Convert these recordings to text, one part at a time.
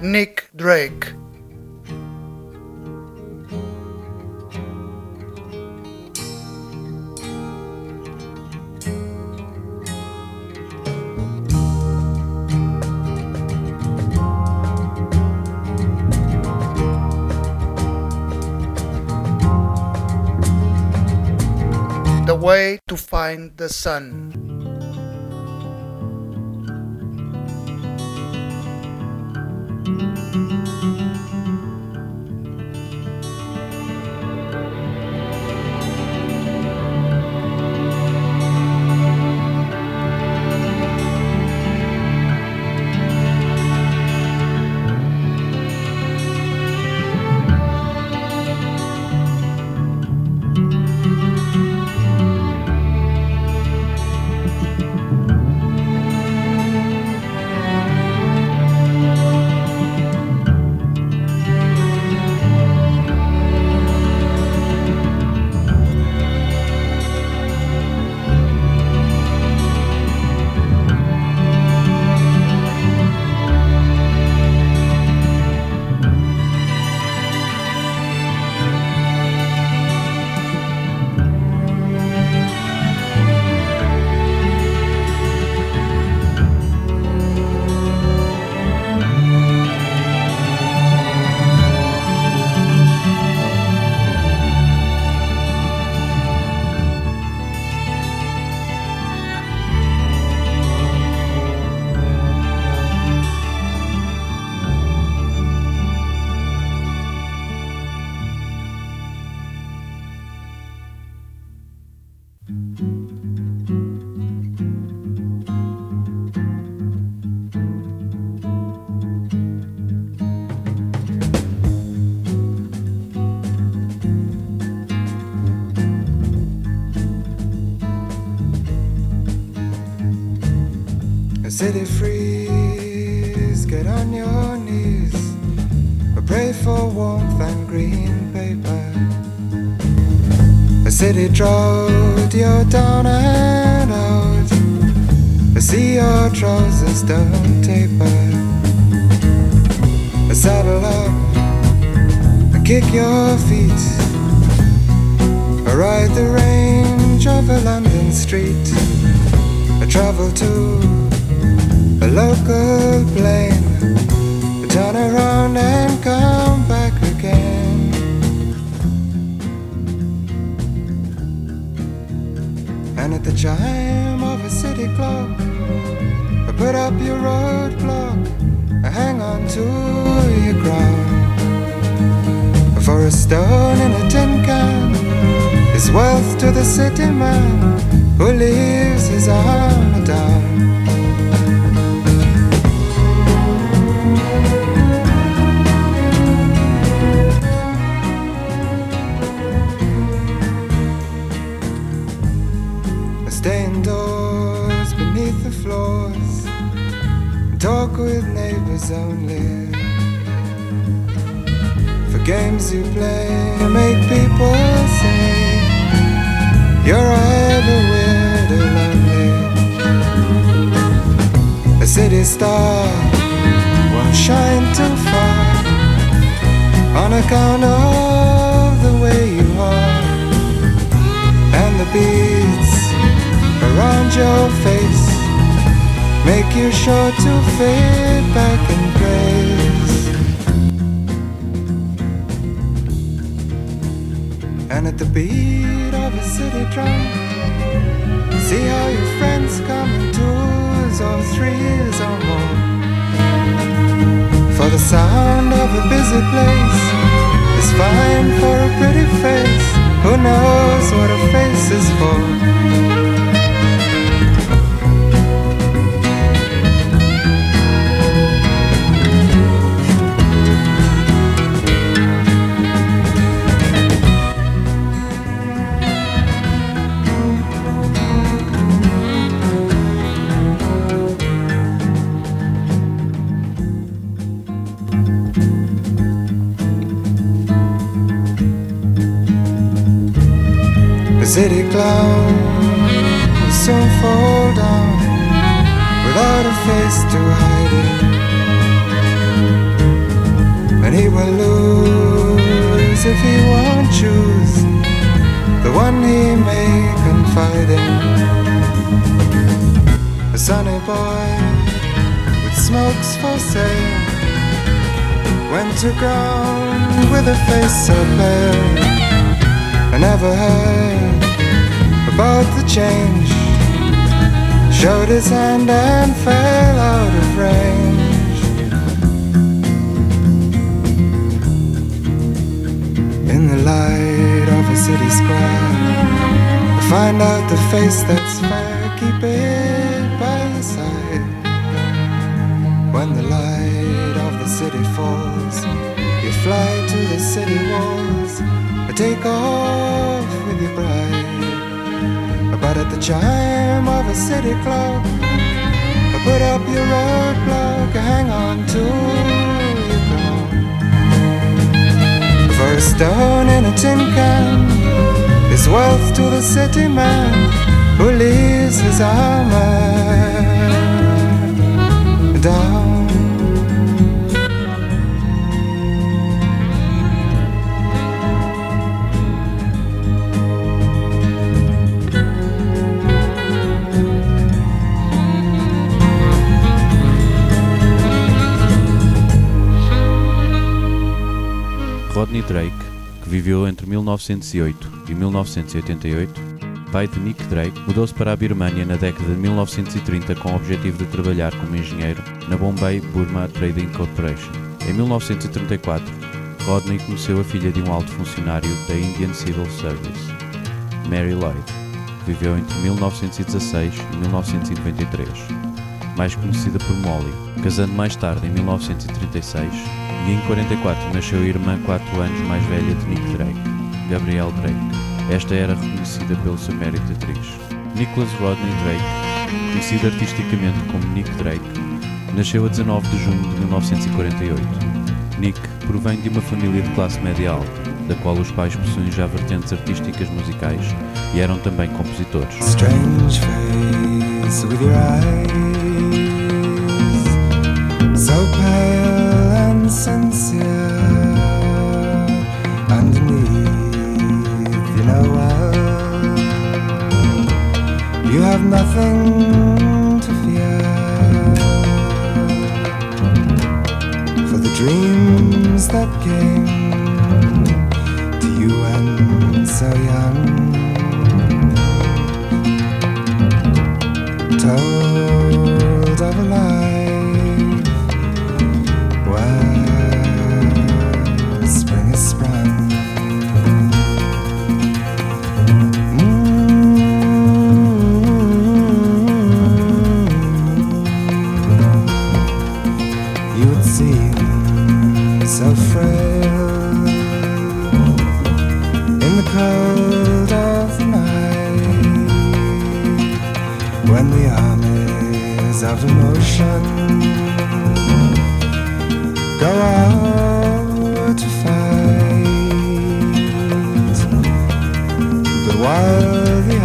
Nick Drake. The way to find the sun. City freeze, get on your knees, pray for warmth and green paper. A city drought, you're down and out. I see your trousers don't taper. I saddle up and kick your feet. I ride the range of a London street. I travel to a local plane, turn around and come back again. And at the chime of a city clock, I put up your roadblock, I hang on to your crown. For a stone in a tin can is wealth to the city man who leaves his armor down. Stay indoors beneath the floors, talk with neighbors only. For games you play, make people say you're either weird or lonely. A city star won't shine too far on account of the way you are, and the beats around your face make you sure to fade back in grace. And at the beat of a city drum, see how your friends come in twos or threes or more. For the sound of a busy place is fine for a pretty face. Who knows what a face is for? City clown will soon fall down without a face to hide in. will lose if he won't choose the one he may confide in. A sunny boy with smokes for sale went to ground with a face so pale. I never heard about the change, showed his hand and fell out of range. In the light of a city square, I find out the face that's fair, keep it by your side. When the light of the city falls, you fly to the city walls, or take off with your bride. But at the chime of a city clock, put up your roadblock, hang on to your clock. For a stone in a tin can is wealth to the city man who leaves his armor down. Rodney Drake, que viveu entre 1908 e 1988, pai de Nick Drake, mudou-se para a Birmânia na década de 1930 com o objetivo de trabalhar como engenheiro na Bombay Burma Trading Corporation. Em 1934, Rodney conheceu a filha de um alto funcionário da Indian Civil Service, Mary Lloyd, que viveu entre 1916 e 1993, mais conhecida por Molly, casando mais tarde em 1936, e em 1944 nasceu a irmã 4 anos mais velha de Nick Drake, Gabrielle Drake. Esta era reconhecida pelo seu mérito de atriz. Nicholas Rodney Drake, conhecido artisticamente como Nick Drake, nasceu a 19 de junho de 1948. Nick provém de uma família de classe média alta, da qual os pais possuem já vertentes artísticas musicais e eram também compositores. Strange face with your eyes, so pale and sincere. Underneath, you know well, you have nothing to fear. For the dreams that came to you when so young, told of a life where spring is sprung. You would seem so frail in the cold of the night, when the armies of emotion go out to fight. But while the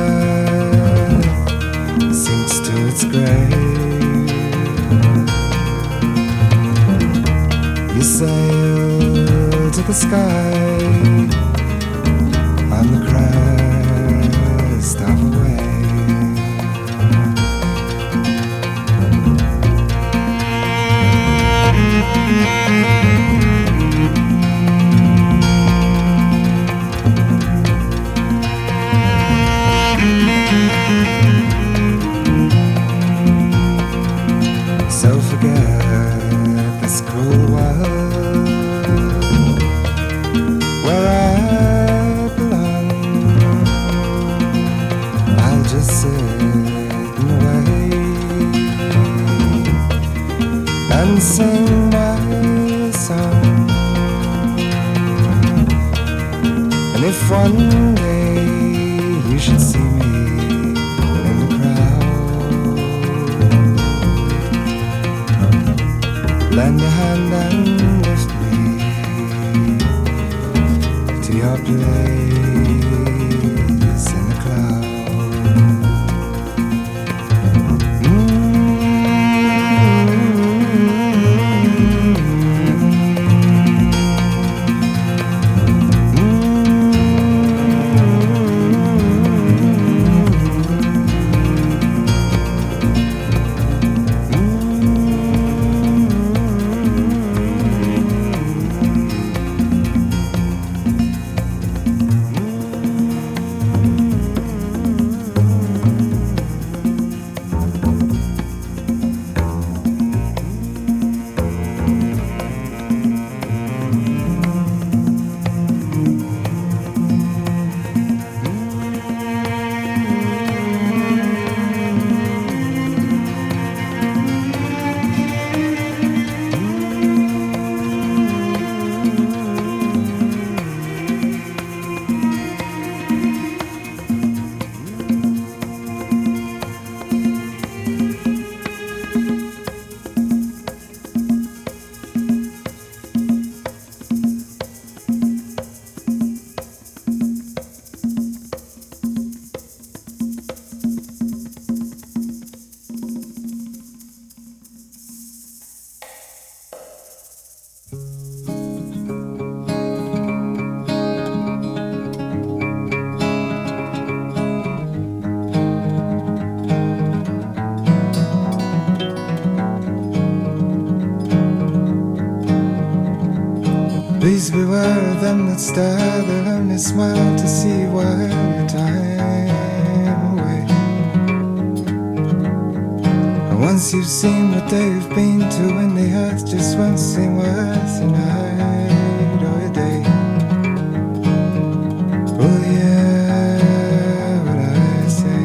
earth sinks to its grave, you sail to the sky on the crest of a wave. So forget this cruel world where I belong. I'll just sit and wait and sing my song. And if one day you should see me in the crowd, lend a hand and lift me to your place in the cloud. Please beware of them that stare, they'll only smile to see you while your time away. And once you've seen what they've been to, and the earth just won't seem worth a night or a day. Oh yeah, what I say.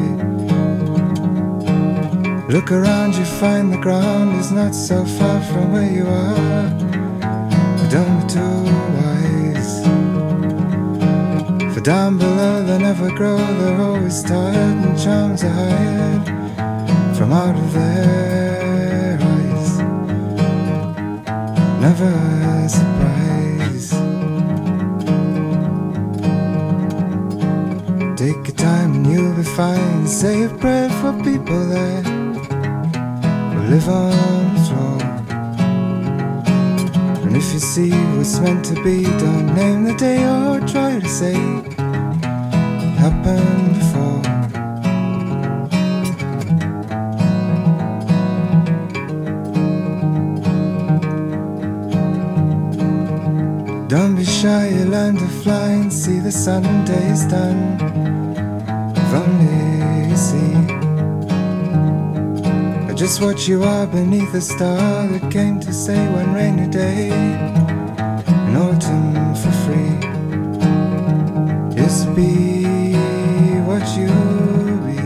Look around, you find the ground is not so far from where you are. But don't be too wise, for down below they never grow. They're always tired and charms are hired from out of their eyes. Never a surprise. Take your time and you'll be fine. Say a prayer for people that will live on the floor. And if you see what's meant to be, don't name the day or try to say it happened before. Don't be shy, you learn to fly and see the sun and day is done. If only you see just what you are beneath a star that came to say one rainy day in autumn for free. Just be what you be.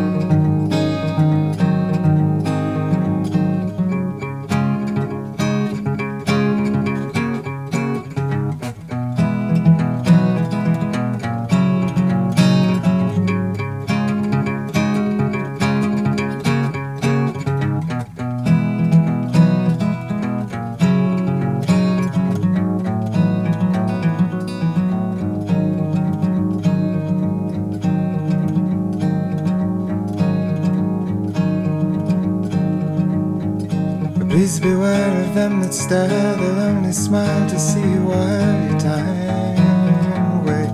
Please beware of them that stare, they'll only smile to see you while your time away.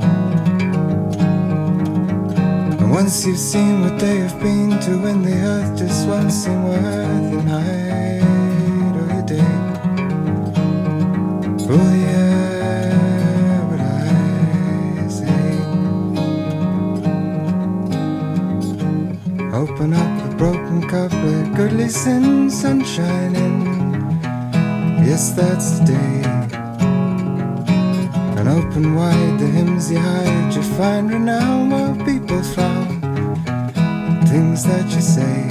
And once you've seen what they have been to, when the earth just won't seem worth a night or a day. Oh yeah, what I say. Open up a broken cup, let goodly sin sunshine in. Yes, that's the day. And open wide the hymns you hide. You find renown while people frown. Things that you say.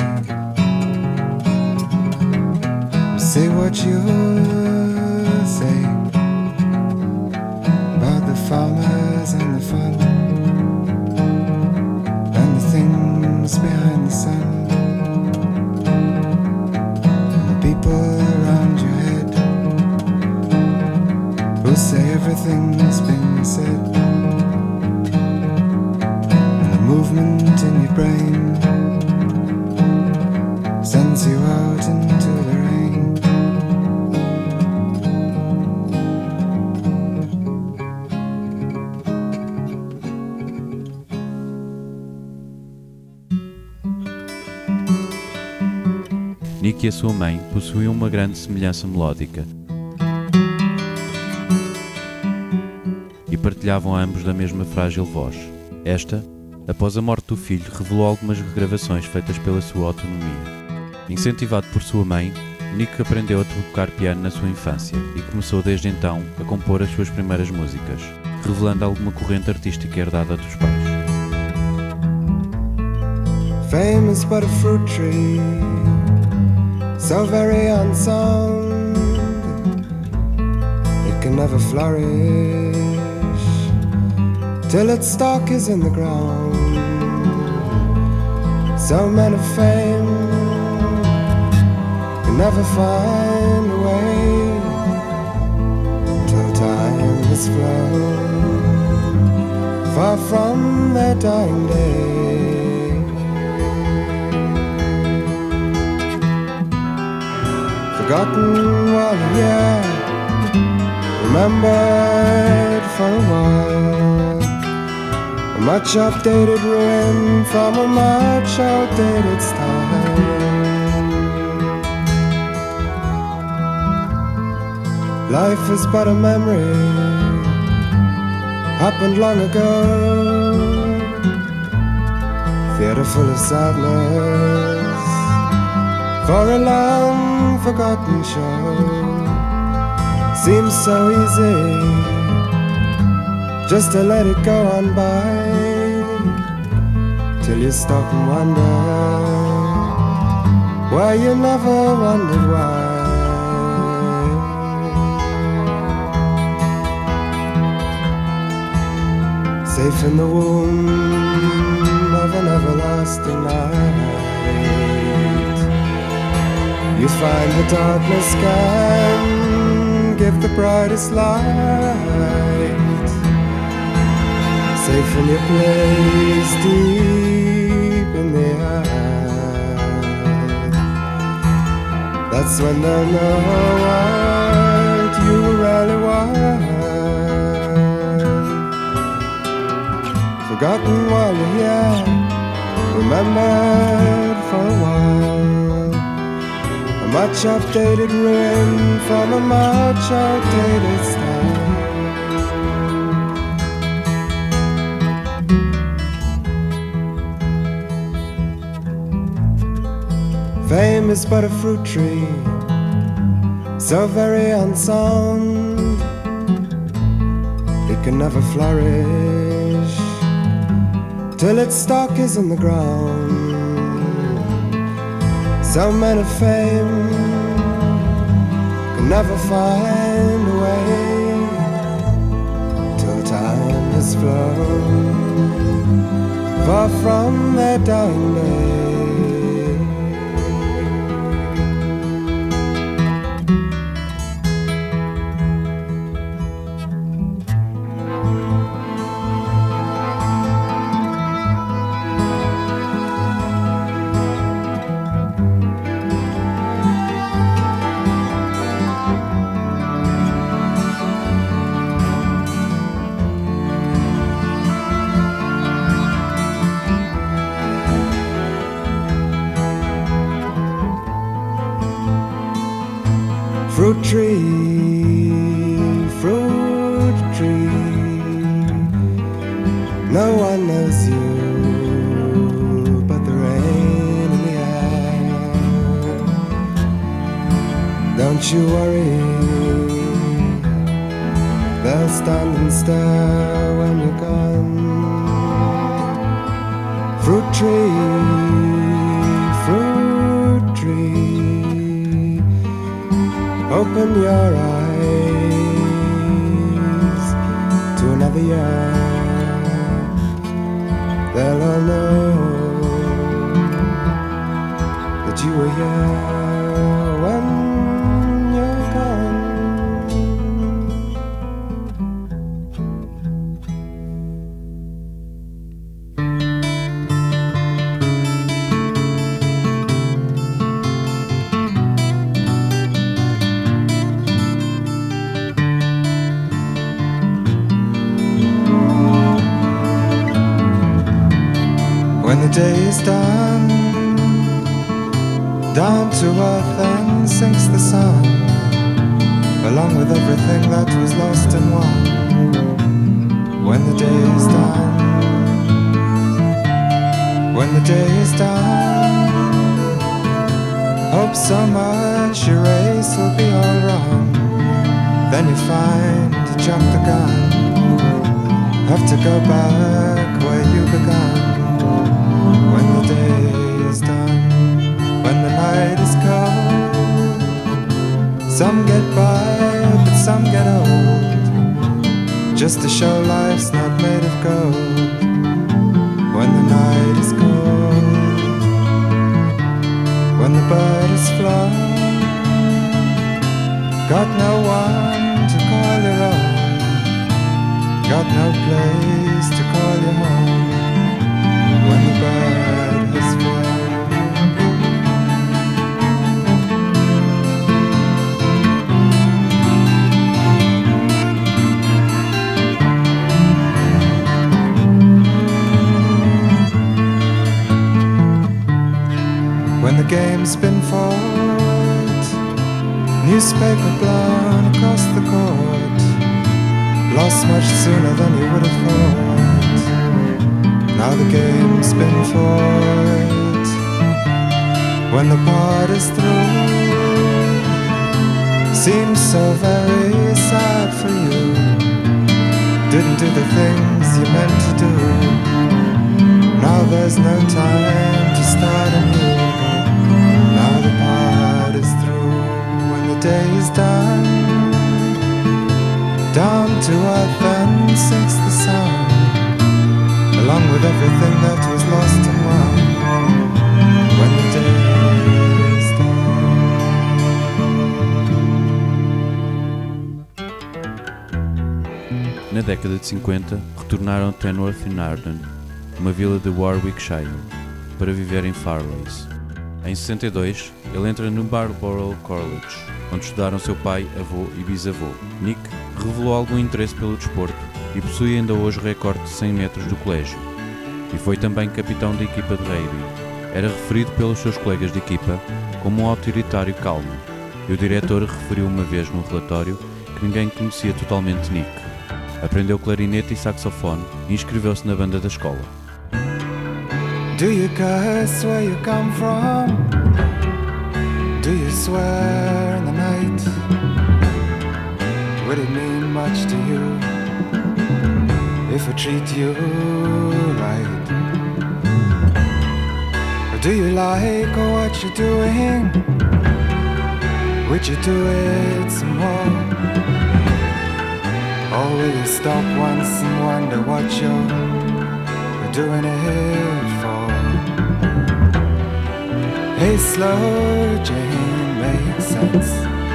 Say what you say about the farmers and the fun and the things behind the sun. People around your head who say everything's been said, and the movement in your brain sends you out into the rain. Nick e a sua mãe possuíam uma grande semelhança melódica e partilhavam ambos da mesma frágil voz. Esta, após a morte do filho, revelou algumas regravações feitas pela sua autonomia. Incentivado por sua mãe, Nick aprendeu a tocar piano na sua infância e começou desde então a compor as suas primeiras músicas, revelando alguma corrente artística herdada dos pais. Fame is but a fruit tree, so very unsound, it can never flourish till its stalk is in the ground. So men of fame can never find a way till time has flown far from their dying day. Forgotten while a year, remembered for a while. A much updated ruin from a much outdated style. Life is but a memory, happened long ago. Theatre full of sadness for a long forgotten show. Seems so easy just to let it go on by, till you stop and wonder why you never wondered why. Safe in the womb of an everlasting night, you find the darkness can give the brightest light. Safe in your place deep in the earth, that's when they'll know what you really want. Forgotten while you're here, remembered for a while. A much updated ruin from a much outdated style. Fame is but a fruit tree, so very unsound, it can never flourish till its stalk is in the ground. Some men of fame can never find a way till time has flown far from their dying day. Fruit tree, no one knows you but the rain in the air. Don't you worry, they'll stand and stare when you're gone. Fruit tree, open your eyes to another year. They'll all know that you were here when you're gone. When the day is done, down to earth and sinks the sun, along with everything that was lost and won. When the day is done, when the day is done, hope so much your race will be all wrong. Then you find you jumped the gun, have to go back where you began. When the day is done, when the night is cold, some get by, but some get old, just to show life's not made of gold. When the night is cold, when the bird is flown, got no one to call your own, got no place to call your home. When the bird has flown. When the game's been fought, Newspaper blown across the court, lost much sooner than you would have thought. Now the game's been fought. When the part is through, seems so very sad for you. Didn't do the things you meant to do. Now there's no time to start anew. Now the part is through. When the day is done, down to earth then sinks the sun, along with everything that was lost and won. When the day is done. Na década de 50, retornaram a Tamworth in Arden, uma vila de Warwickshire, para viver em Farleigh. Em 62, ele entra no Marlborough College, onde estudaram seu pai, avô e bisavô. Nick revelou algum interesse pelo desporto e possui ainda hoje o recorde de 100 metros do colégio. E foi também capitão da equipa de rugby. Era referido pelos seus colegas de equipa como um autoritário calmo, e o diretor referiu uma vez num relatório que ninguém conhecia totalmente Nick. Aprendeu clarinete e saxofone e inscreveu-se na banda da escola. Do you curse where you come from? Do you swear in the night? Would it mean much to you if I treat you right? Or do you like what you're doing? Would you do it some more? Or will you stop once and wonder what you're doing it for? Hey, slow Jane, makes sense.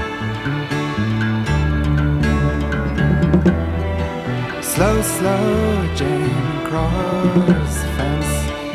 Slow, slow Jane, cross the fence.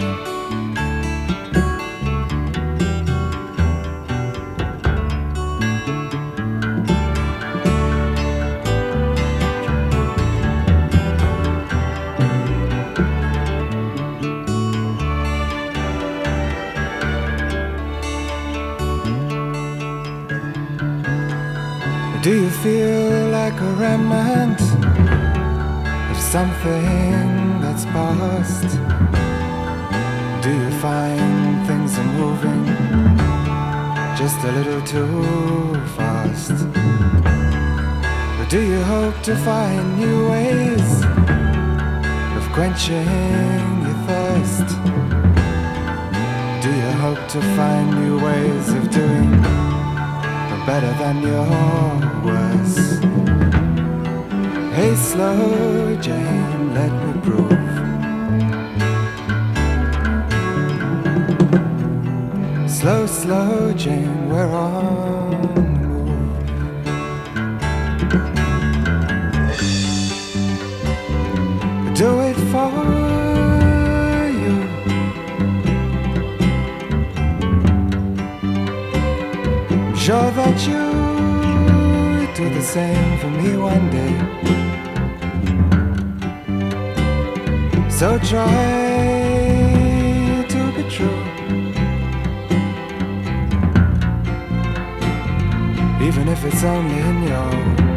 Do you feel like a remnant of something that's past? Do you find things are moving just a little too fast? Or do you hope to find new ways of quenching your thirst? Do you hope to find new ways of doing better than your worst? Hey, slow Jane, let me prove. Slow, slow Jane, we're on the move. Do it for you. I'm sure that you do the same for me one day. So try to be true, even if it's only in your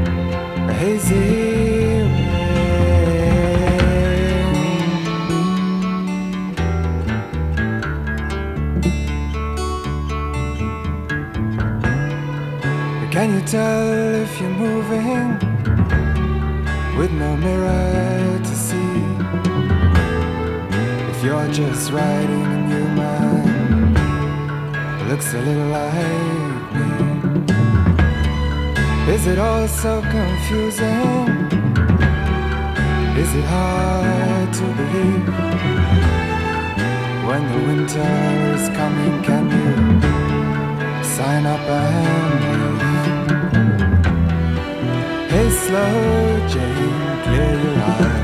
hazy Can you tell if you're moving with no mirror to see? If you're just riding a new man who looks a little like me? Is it all so confusing? Is it hard to believe? When the winter is coming, can you sign up and leave? Hey, slow Jane, clear your eye.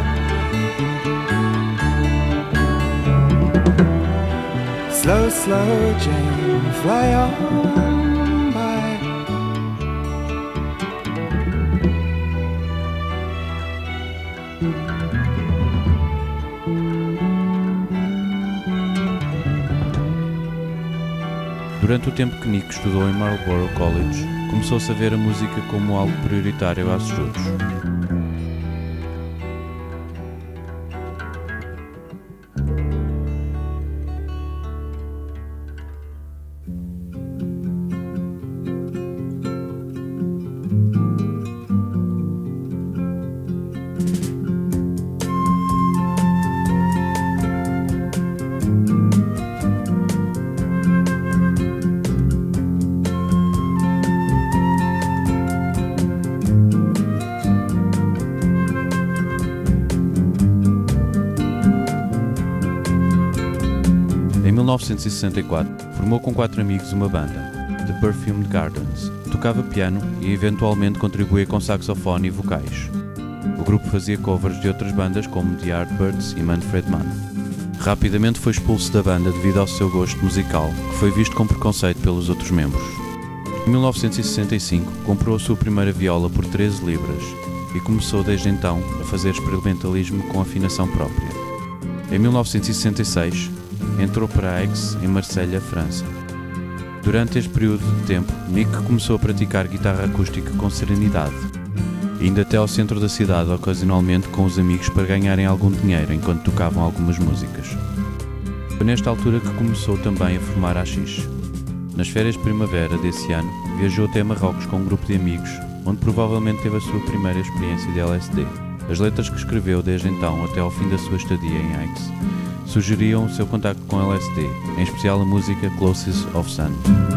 Slow, slow Jane, fly on by. Durante o tempo que Nick estudou em Marlborough College, começou-se a ver a música como algo prioritário aos estudos. Em 1964, formou com 4 amigos uma banda, The Perfumed Gardens. Tocava piano e eventualmente contribuía com saxofone e vocais. O grupo fazia covers de outras bandas como The Yardbirds e Manfred Mann. Rapidamente foi expulso da banda devido ao seu gosto musical, que foi visto com preconceito pelos outros membros. Em 1965, comprou a sua primeira viola por 13 libras e começou desde então a fazer experimentalismo com afinação própria. Em 1966, entrou para a Aix, em Marselha, França. Durante este período de tempo, Mick começou a praticar guitarra acústica com serenidade, indo até ao centro da cidade ocasionalmente com os amigos para ganharem algum dinheiro enquanto tocavam algumas músicas. Foi nesta altura que começou também a formar AX. Nas férias de primavera desse ano, viajou até Marrocos com um grupo de amigos, onde provavelmente teve a sua primeira experiência de LSD. As letras que escreveu desde então até ao fim da sua estadia em Aix sugeriam o seu contacto com LSD, em especial a música Closest of Sun.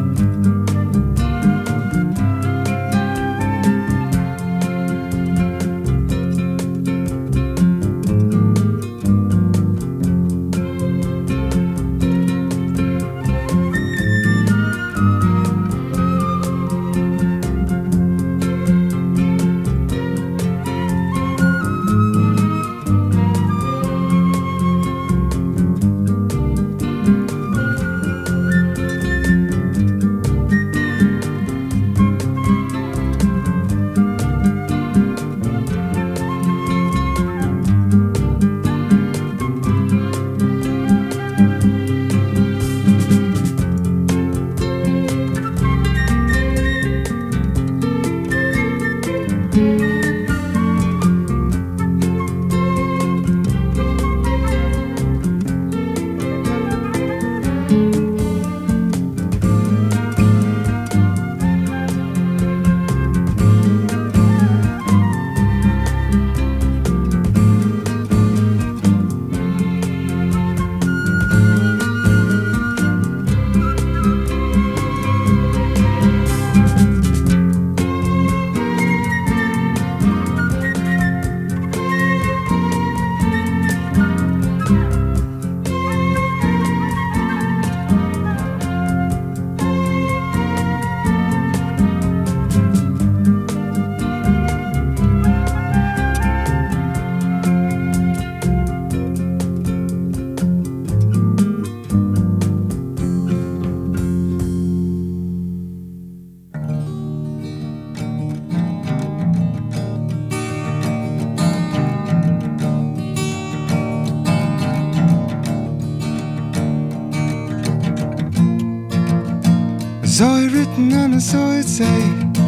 Saw it written and I saw it say,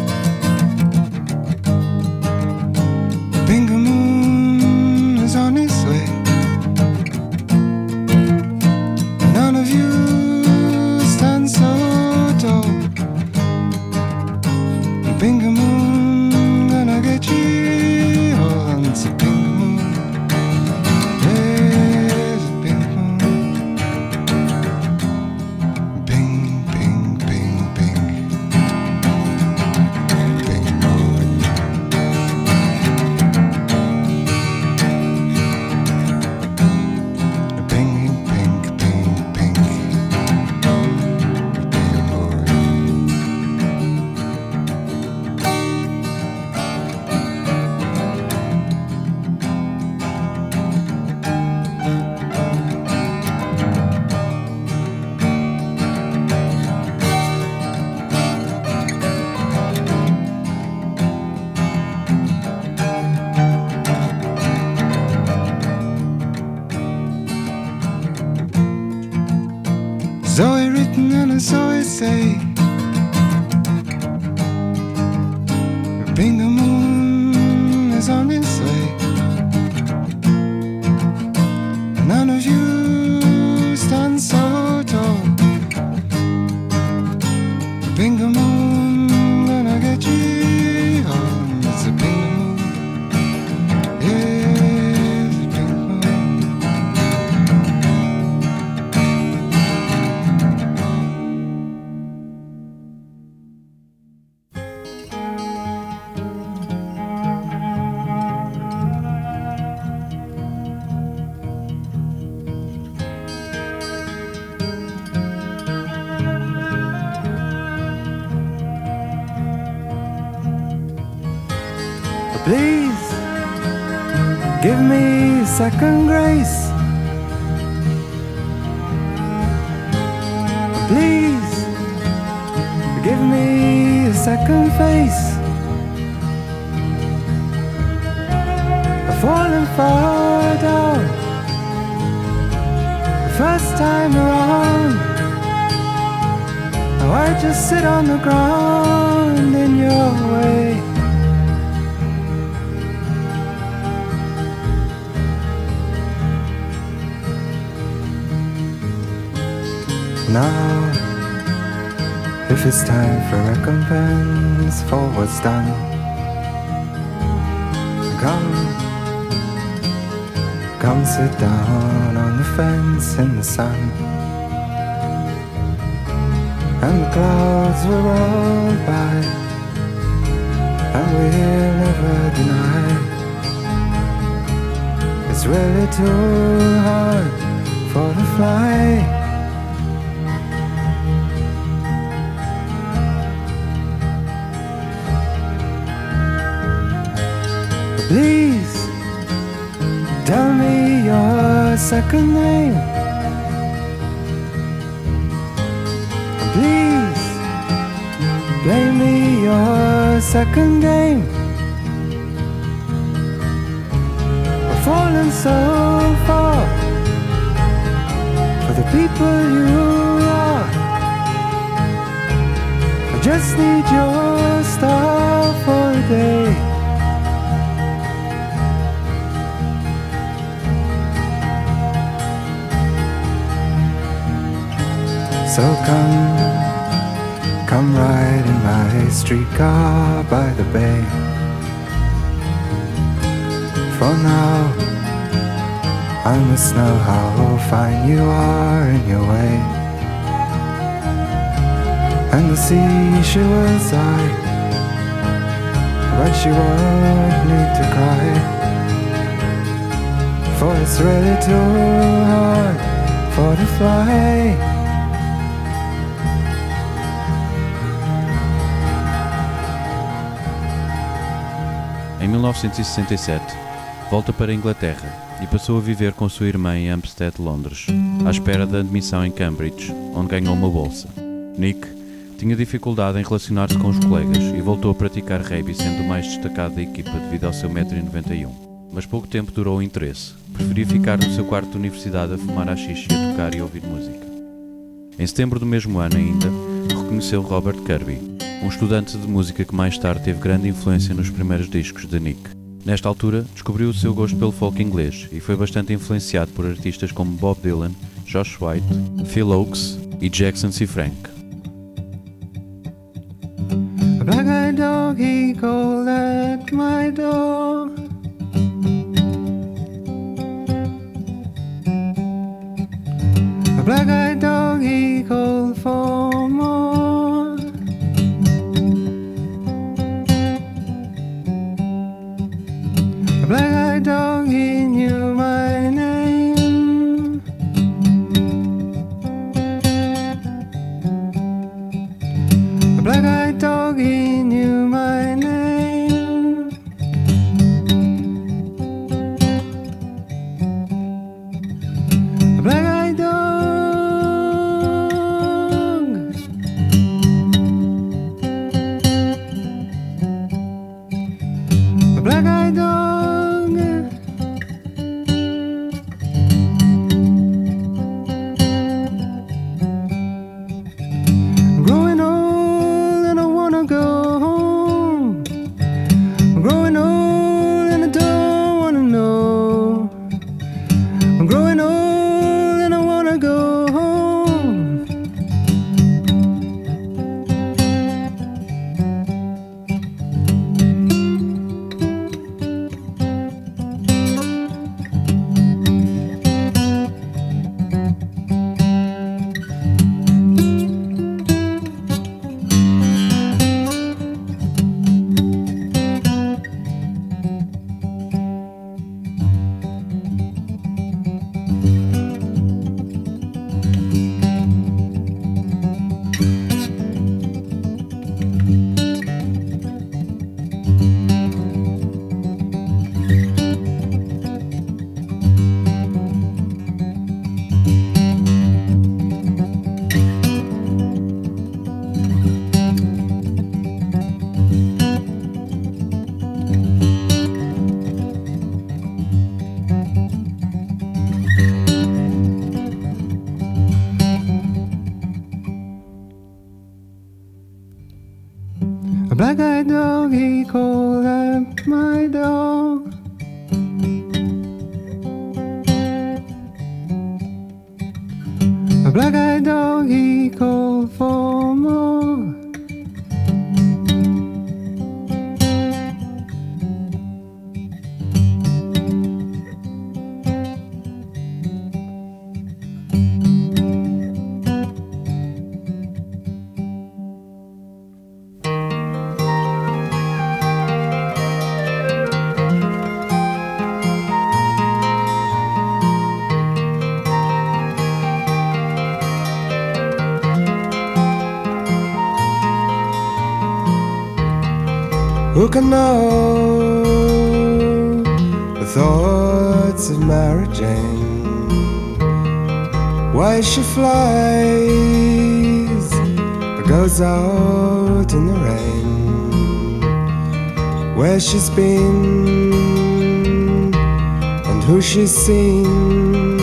Bingo Moon is on its way. None of you stand so tall. Bingo Moon gonna get you all. It's a Bingo Moon. There's a Bingo Moon. Bing, bing, bing, bing. Bingo Moon. Bing, bing, bing, bing. Bingo Moon. Saw it written and I saw it say, Bingo moon is on its way, and none of you stand so tall. The bingo moon gonna get you home. It's a bingo moon, yeah, it's a bingo moon. Please give me a second grace. Please give me a second face. I've fallen far down the first time around. Now I just sit on the ground in your way. Now, if it's time for recompense for what's done, come sit down on the fence in the sun. And the clouds will roll by, and we'll never deny it's really too hard for the fly. Please tell me your second name. Please play me your second game. I've fallen so far for the people you are. I just need your star for a day. So come ride in my streetcar by the bay. For now, I must know how fine you are in your way. And the sea, she will sigh, but she won't need to cry, for it's really too hard for the fly. Em 1967, volta para a Inglaterra e passou a viver com sua irmã em Hampstead, Londres, à espera da admissão em Cambridge, onde ganhou uma bolsa. Nick tinha dificuldade em relacionar-se com os colegas e voltou a praticar rugby, sendo o mais destacado da equipa devido ao seu 1,91 m. Mas pouco tempo durou o interesse. Preferia ficar no seu quarto de universidade a fumar haxixe e a tocar e ouvir música. Em setembro do mesmo ano ainda, reconheceu Robert Kirby, um estudante de música que mais tarde teve grande influência nos primeiros discos de Nick. Nesta altura, descobriu o seu gosto pelo folk inglês e foi bastante influenciado por artistas como Bob Dylan, Josh White, Phil Oakes e Jackson C. Frank. A black-eyed dog, he called at my door. A black-eyed dog, he called for more. A black-eyed dog, he knew my name. A black-eyed dog, he knew my name. A black-eyed dog. A black-eyed dog. dog, he called at my door. A black-eyed dog, he called for more. Who can know the thoughts of Mary Jane? Why she flies or goes out in the rain? Where she's been and who she's seen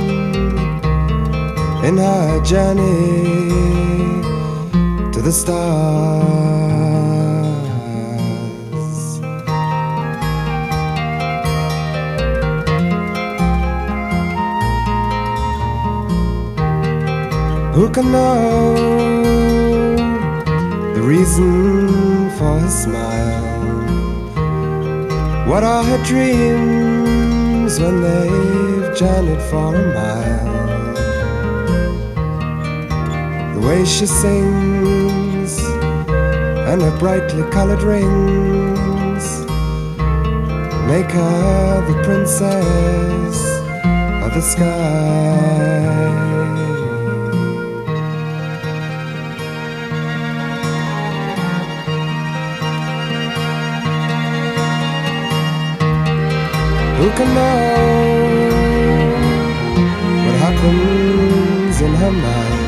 in her journey to the stars. Who can know the reason for her smile? What are her dreams when they've journeyed for a mile? The way she sings and her brightly colored rings make her the princess of the sky. Who can know what happens in her mind?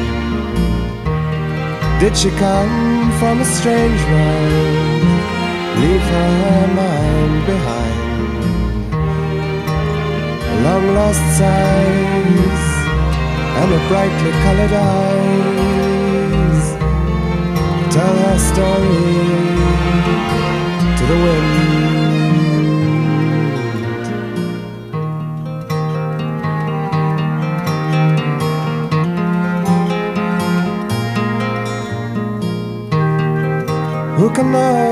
Did she come from a strange world, leave her mind behind? Long lost sighs and her brightly colored eyes tell her story to the wind. Who can know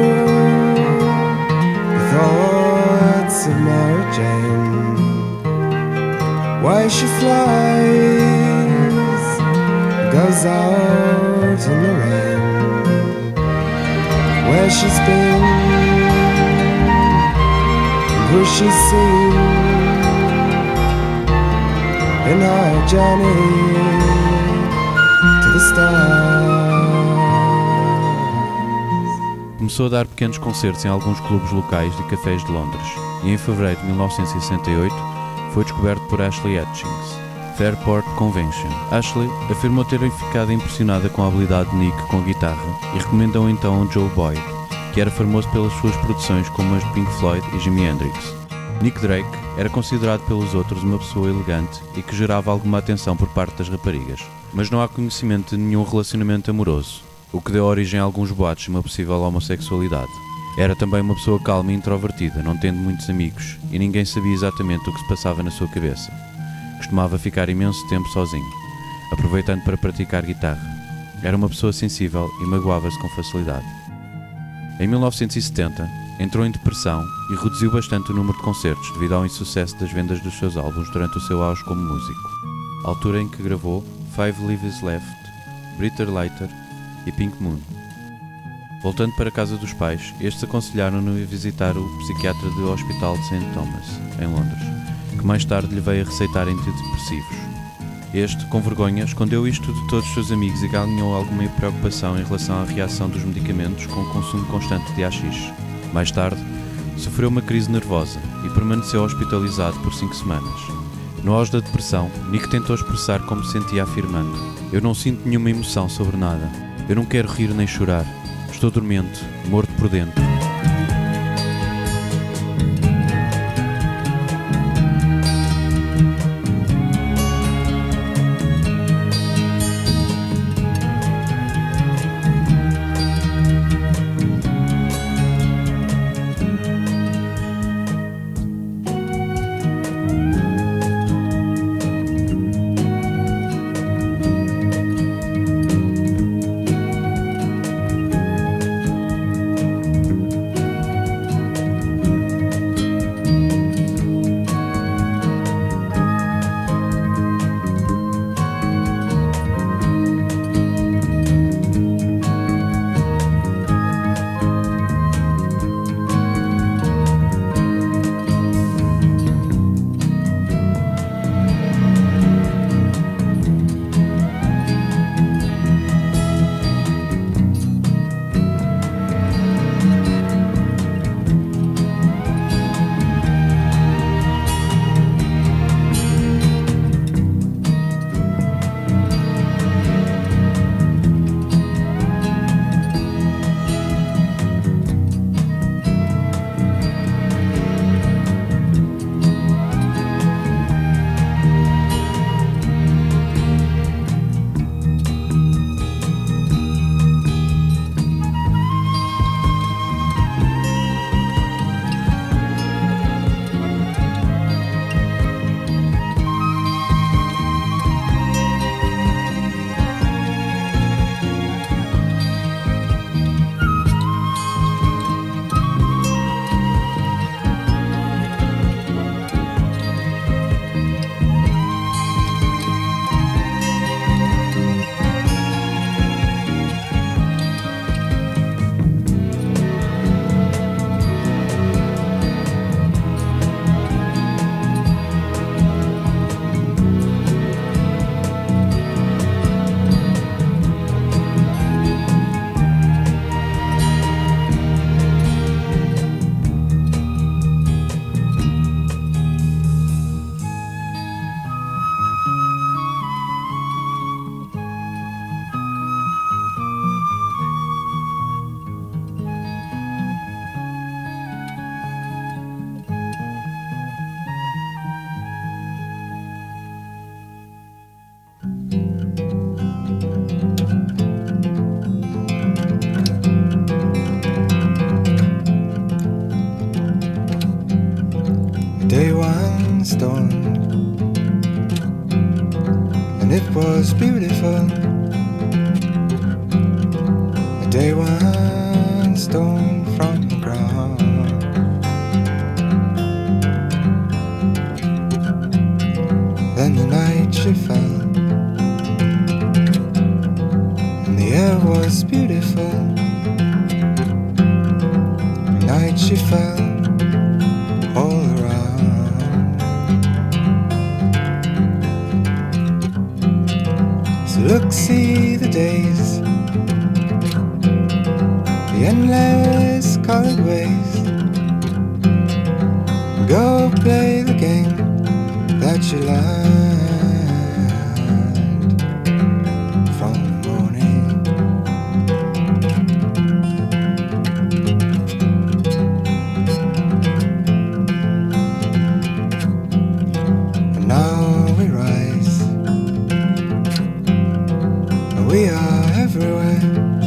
the thoughts of Mary Jane? Why she flies, goes out in the rain? Where she's been, and who she's seen in her journey to the stars. Começou a dar pequenos concertos em alguns clubes locais e cafés de Londres, e em fevereiro de 1968 foi descoberto por Ashley Hutchings, Fairport Convention. Ashley afirmou ter ficado impressionada com a habilidade de Nick com a guitarra e recomendou então a Joe Boyd, que era famoso pelas suas produções como as de Pink Floyd e Jimi Hendrix. Nick Drake era considerado pelos outros uma pessoa elegante e que gerava alguma atenção por parte das raparigas, mas não há conhecimento de nenhum relacionamento amoroso, o que deu origem a alguns boatos de uma possível homossexualidade. Era também uma pessoa calma e introvertida, não tendo muitos amigos, e ninguém sabia exatamente o que se passava na sua cabeça. Costumava ficar imenso tempo sozinho, aproveitando para praticar guitarra. Era uma pessoa sensível e magoava-se com facilidade. Em 1970, entrou em depressão e reduziu bastante o número de concertos devido ao insucesso das vendas dos seus álbuns durante o seu auge como músico, altura em que gravou Five Lives Left, Brighter Lighter e Pink Moon. Voltando para a casa dos pais, estes aconselharam-no a visitar o psiquiatra do Hospital de St. Thomas, em Londres, que mais tarde lhe veio a receitar antidepressivos. Este, com vergonha, escondeu isto de todos os seus amigos e ganhou alguma preocupação em relação à reação dos medicamentos com o consumo constante de haxixe. Mais tarde, sofreu uma crise nervosa e permaneceu hospitalizado por 5 semanas. No auge da depressão, Nick tentou expressar como se sentia afirmando: "Eu não sinto nenhuma emoção sobre nada. Eu não quero rir nem chorar. Estou dormente, morto por dentro." day once dawned, and it was beautiful. A day once dawned from the ground. Then the night she fell, and the air was beautiful. The night she fell all around. So look, see the days, the endless colored ways. Go play the game that you learned from the morning. And now we rise, and we are everywhere.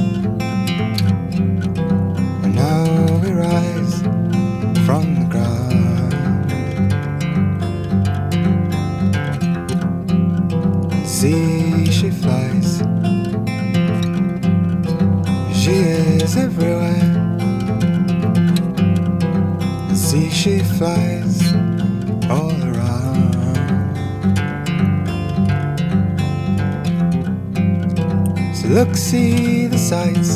And now we rise from the ground. See, she flies, she is everywhere. See, she flies all around. So look, see the sights,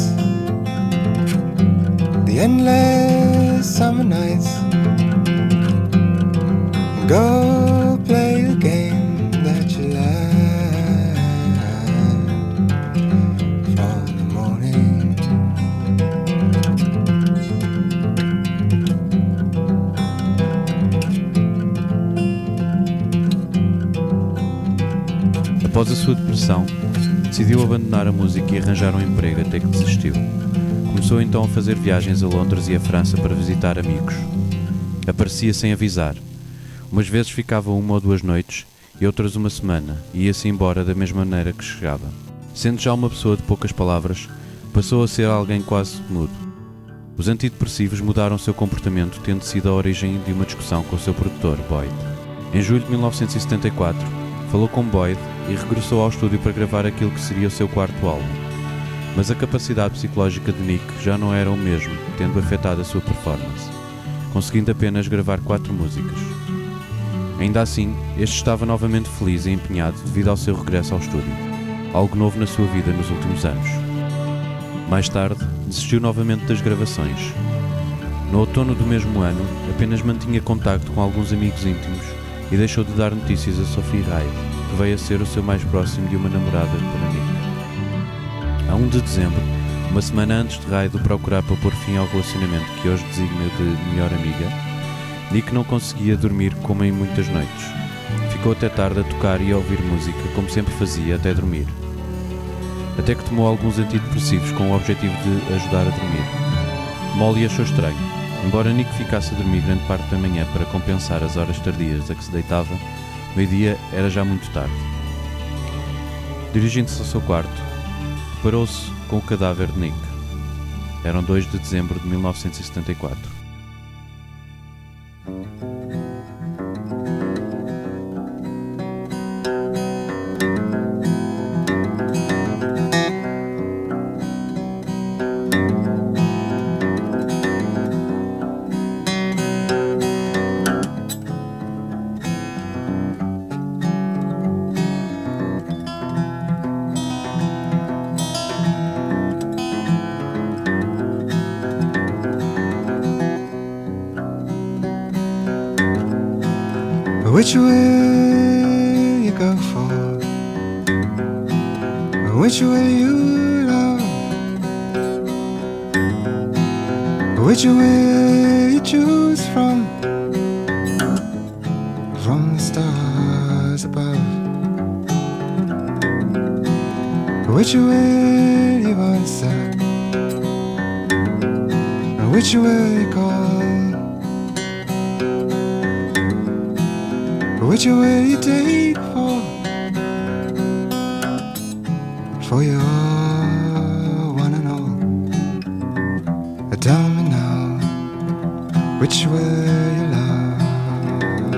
the endless summer nights. Go play the game that you like. Após a sua depressão, decidiu abandonar a música e arranjar um emprego até que desistiu. Começou então a fazer viagens a Londres e a França para visitar amigos. Aparecia sem avisar. Umas vezes ficava 1 ou 2 noites e outras uma semana, e ia-se embora da mesma maneira que chegava. Sendo já uma pessoa de poucas palavras, passou a ser alguém quase mudo. Os antidepressivos mudaram o seu comportamento, tendo sido a origem de uma discussão com o seu produtor, Boyd. Em julho de 1974, falou com Boyd e regressou ao estúdio para gravar aquilo que seria o seu 4º álbum. Mas a capacidade psicológica de Nick já não era o mesmo, tendo afetado a sua performance, conseguindo apenas gravar 4 músicas. Ainda assim, este estava novamente feliz e empenhado devido ao seu regresso ao estúdio, algo novo na sua vida nos últimos anos. Mais tarde, desistiu novamente das gravações. No outono do mesmo ano, apenas mantinha contacto com alguns amigos íntimos e deixou de dar notícias a Sophie Hyde, que veio a ser o seu mais próximo de uma namorada para Nick. A 1 de dezembro, uma semana antes de Hyde o procurar para pôr fim ao relacionamento que hoje designa de melhor amiga, Nick não conseguia dormir como em muitas noites. Ficou até tarde a tocar e a ouvir música, como sempre fazia, até dormir. Até que tomou alguns antidepressivos com o objetivo de ajudar a dormir. Molly achou estranho. Embora Nick ficasse a dormir grande parte da manhã para compensar as horas tardias a que se deitava, meio-dia era já muito tarde. Dirigindo-se ao seu quarto, deparou-se com o cadáver de Nick. Eram 2 de dezembro de 1974. Which will you go for? Which will you love? Which will you choose from the stars above? Which will you answer? Which will you call? Which will you take for your one and all? Tell me now, which will you love?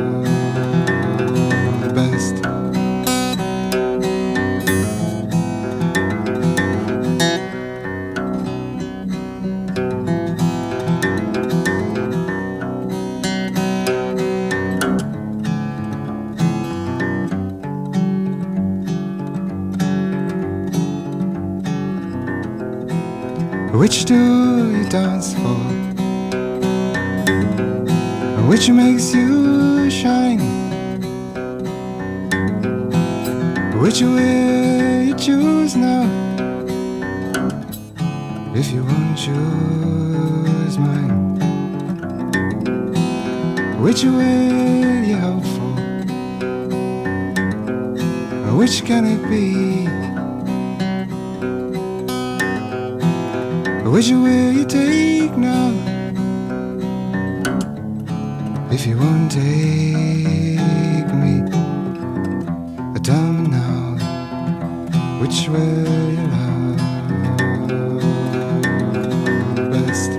Which do you dance for? Which makes you shine? Which will you choose now? If you won't choose mine, which will you hope for? Which can it be? Which will you take now? If you won't take me, tell me now, which will you love best?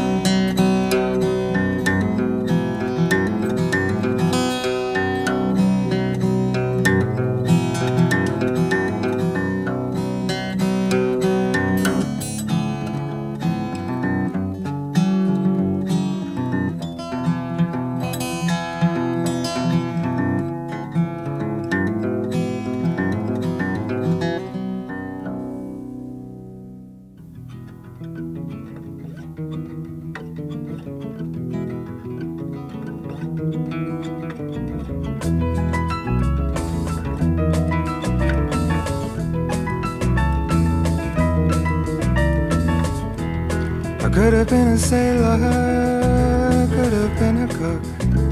I could have been a sailor, could have been a cook,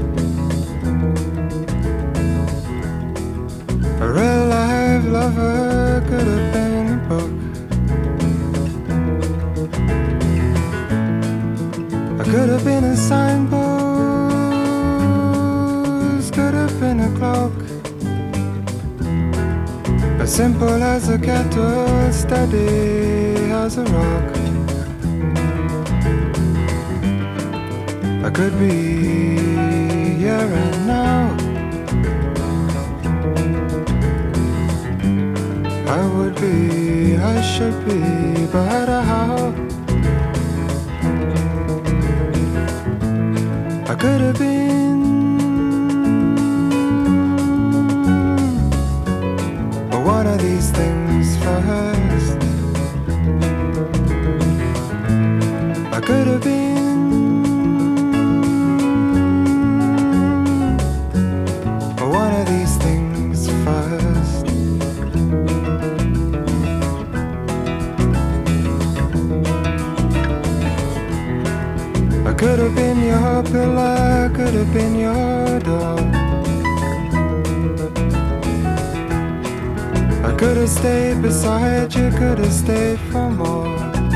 a real life lover, could have been a book. I could have been a signpost, could have been a clock, as simple as a kettle, steady as a rock. I could be here and now. I would be, I should be, but how? I could have been, but one of these things first. I could have been could have been your pillar, could have been your door. I could have stayed beside you, could have stayed for more.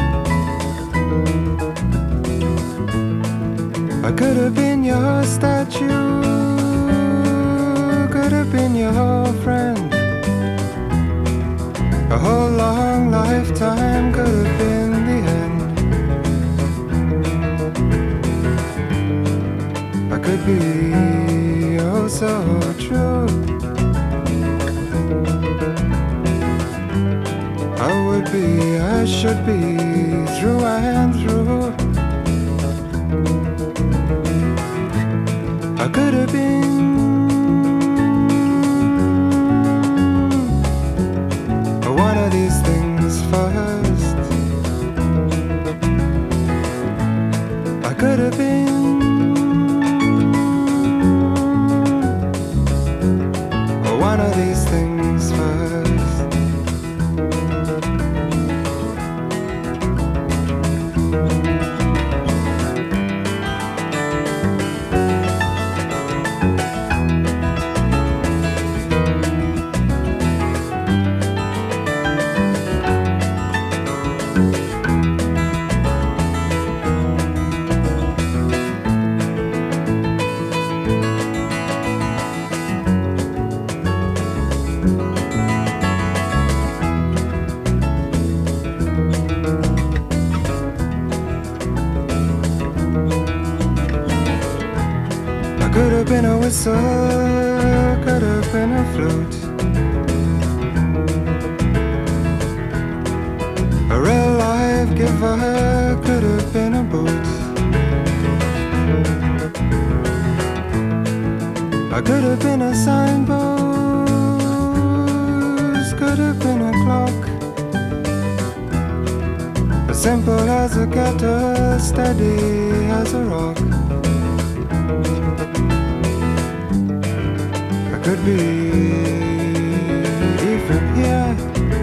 I could have been your statue, could have been your friend. A whole long lifetime could have been the end. I could be oh so true. I would be, I should be, through and through. I could have been one of these things first. I could have been one of these things first. Could have been a whistle, could have been a flute, a real life giver, could have been a boot. I could have been a signpost, could have been a clock, as simple as a kettle, steady as a rock. I could be even here.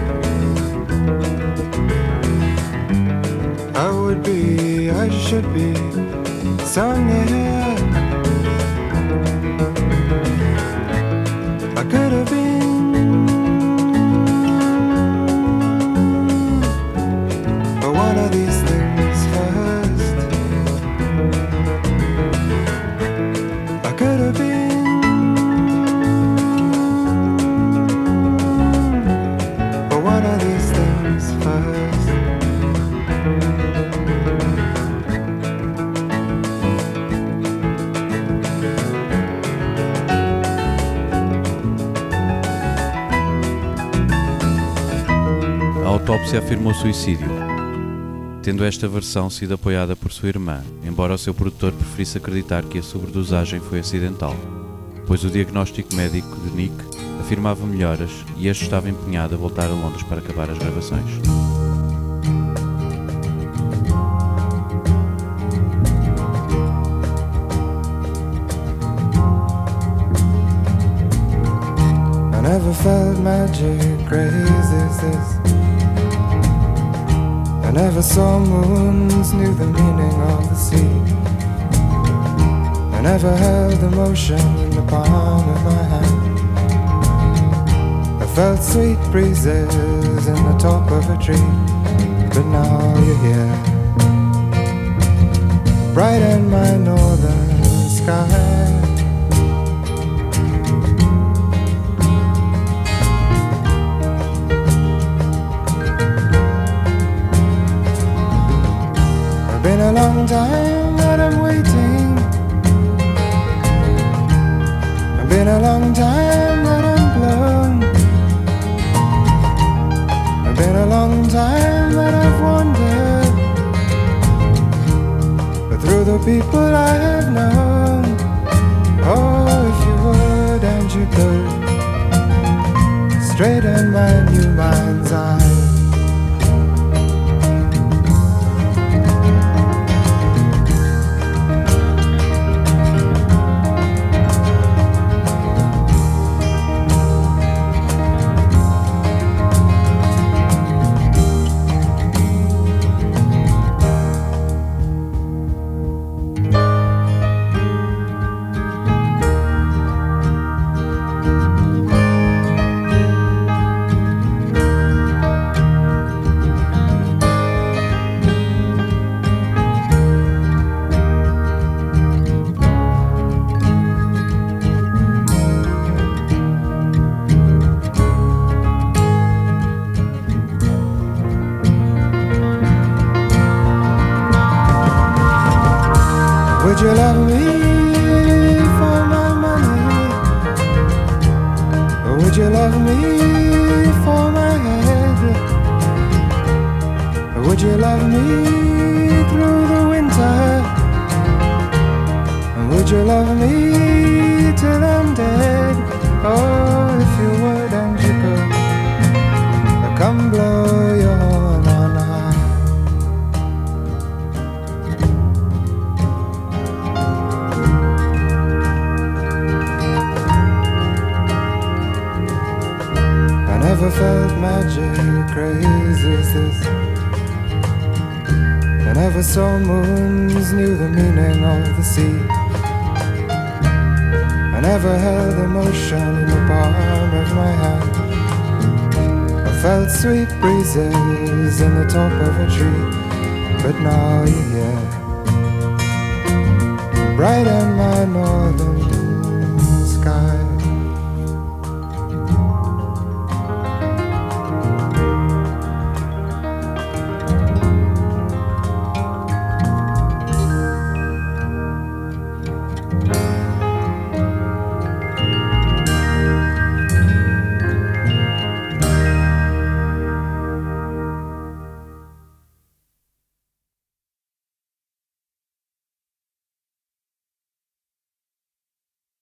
I would be, I should be so near. I could have been, but one of these things first. I could have been, but one of these things first. A autópsia afirmou suicídio, tendo esta versão sido apoiada por sua irmã, embora o seu produtor preferisse acreditar que a sobredosagem foi acidental, pois o diagnóstico médico de Nick afirmava melhoras e este estava empenhado a voltar a Londres para acabar as gravações. I never felt magic crazy as this. I never saw moons, knew the meaning of the sea. I never held emotion in the palm of my hand. I felt sweet breezes in the top of a tree. But now you're here, bright in my northern sky. Been a long time that I'm waiting. Been a long time that I'm blown. Been a long time that I've wandered, but through the people I have known. Oh, if you would and you could, straight in my new mind's eye. Would you love me for my money? Or would you love me for my head? Or would you love me through the winter? And would you love me till I'm dead? Oh, if you would and you could, come blow your horn on high. Never felt magic crazy as this. I never saw moons, knew the meaning of the sea. I never held emotion in the palm of my hand. I felt sweet breezes in the top of a tree. But now you're here, bright in my northern sky.